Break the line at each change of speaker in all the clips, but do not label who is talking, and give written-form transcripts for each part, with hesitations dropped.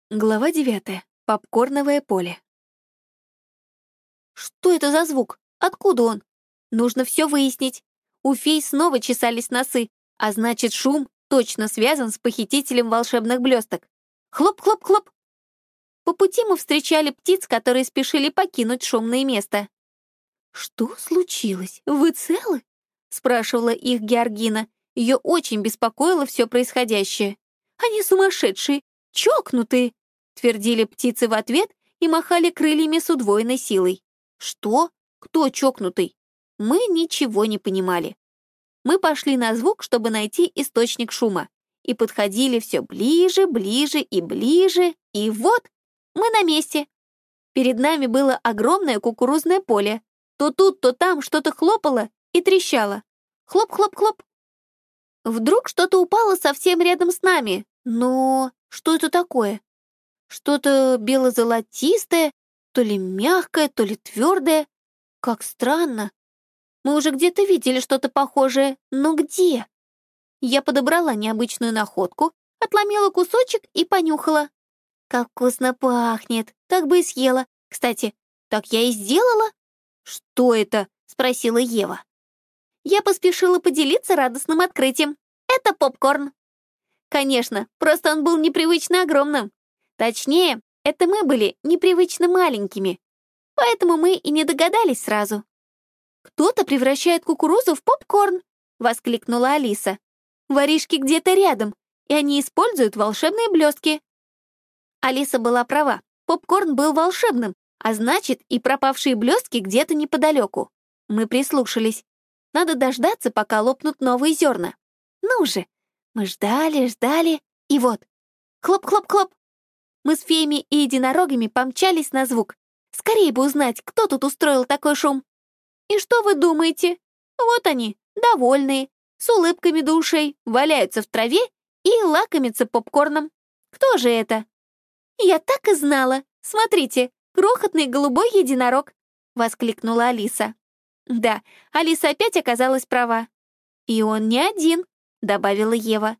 Глава 9. Попкорновое поле. Что это за звук? Откуда он? Нужно все выяснить. У фей снова чесались носы, а значит, шум точно связан с похитителем волшебных блесток. Хлоп-хлоп-хлоп. По пути мы встречали птиц, которые спешили покинуть шумное место. «Что случилось? Вы целы?» — спрашивала их Георгина. Ее очень беспокоило все происходящее. «Они сумасшедшие, чокнутые!» — твердили птицы в ответ и махали крыльями с удвоенной силой. «Что? Кто чокнутый?» Мы ничего не понимали. Мы пошли на звук, чтобы найти источник шума, и подходили все ближе, ближе и ближе, и вот мы на месте. Перед нами было огромное кукурузное поле. То тут, то там что-то хлопало и трещало. Хлоп-хлоп-хлоп. Вдруг что-то упало совсем рядом с нами. Но что это такое? Что-то бело-золотистое, то ли мягкое, то ли твердое. Как странно. Мы уже где-то видели что-то похожее, но где? Я подобрала необычную находку, отломила кусочек и понюхала. Как вкусно пахнет, так бы и съела. Кстати, так я и сделала. «Что это?» — спросила Ева. Я поспешила поделиться радостным открытием. Это попкорн. Конечно, просто он был непривычно огромным. Точнее, это мы были непривычно маленькими. Поэтому мы и не догадались сразу. «Кто-то превращает кукурузу в попкорн!» — воскликнула Алиса. «Воришки где-то рядом, и они используют волшебные блестки». Алиса была права. Попкорн был волшебным, а значит, и пропавшие блестки где-то неподалеку. Мы прислушались. Надо дождаться, пока лопнут новые зерна. Ну же! Мы ждали, ждали, и вот. Хлоп-хлоп-хлоп. Мы с феями и единорогами помчались на звук. Скорее бы узнать, кто тут устроил такой шум. И что вы думаете? Вот они, довольные, с улыбками до ушей, валяются в траве и лакомятся попкорном. Кто же это? Я так и знала. Смотрите, крохотный голубой единорог, воскликнула Алиса. Да, Алиса опять оказалась права. И он не один, добавила Ева.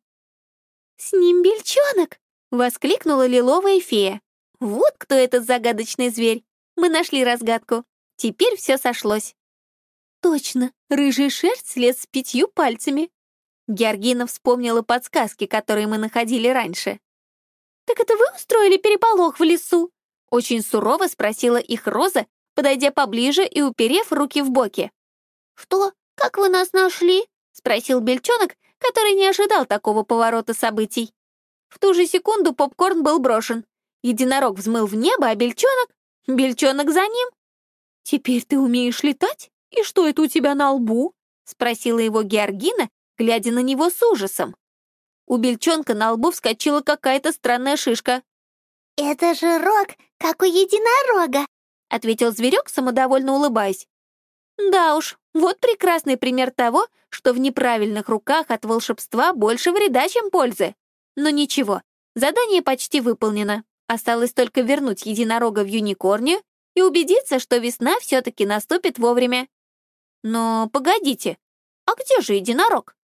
С ним бельчонок, воскликнула лиловая фея. Вот кто этот загадочный зверь. Мы нашли разгадку. Теперь все сошлось. Точно, рыжий шерсть слез с 5 пальцами. Георгина вспомнила подсказки, которые мы находили раньше. «Так это вы устроили переполох в лесу?» Очень сурово спросила их Роза, подойдя поближе и уперев руки в боки. «Что? Как вы нас нашли?» — спросил бельчонок, который не ожидал такого поворота событий. В ту же секунду попкорн был брошен. Единорог взмыл в небо, а бельчонок за ним. «Теперь ты умеешь летать? И что это у тебя на лбу?» — спросила его Георгина, глядя на него с ужасом. У бельчонка на лбу вскочила какая-то странная шишка.
«Это же рог, как у единорога»,
— ответил зверек, самодовольно улыбаясь. Да уж, вот прекрасный пример того, что в неправильных руках от волшебства больше вреда, чем пользы. Но ничего, задание почти выполнено. Осталось только вернуть единорога в юникорнию и убедиться, что весна все-таки наступит вовремя. Но погодите, а где же единорог?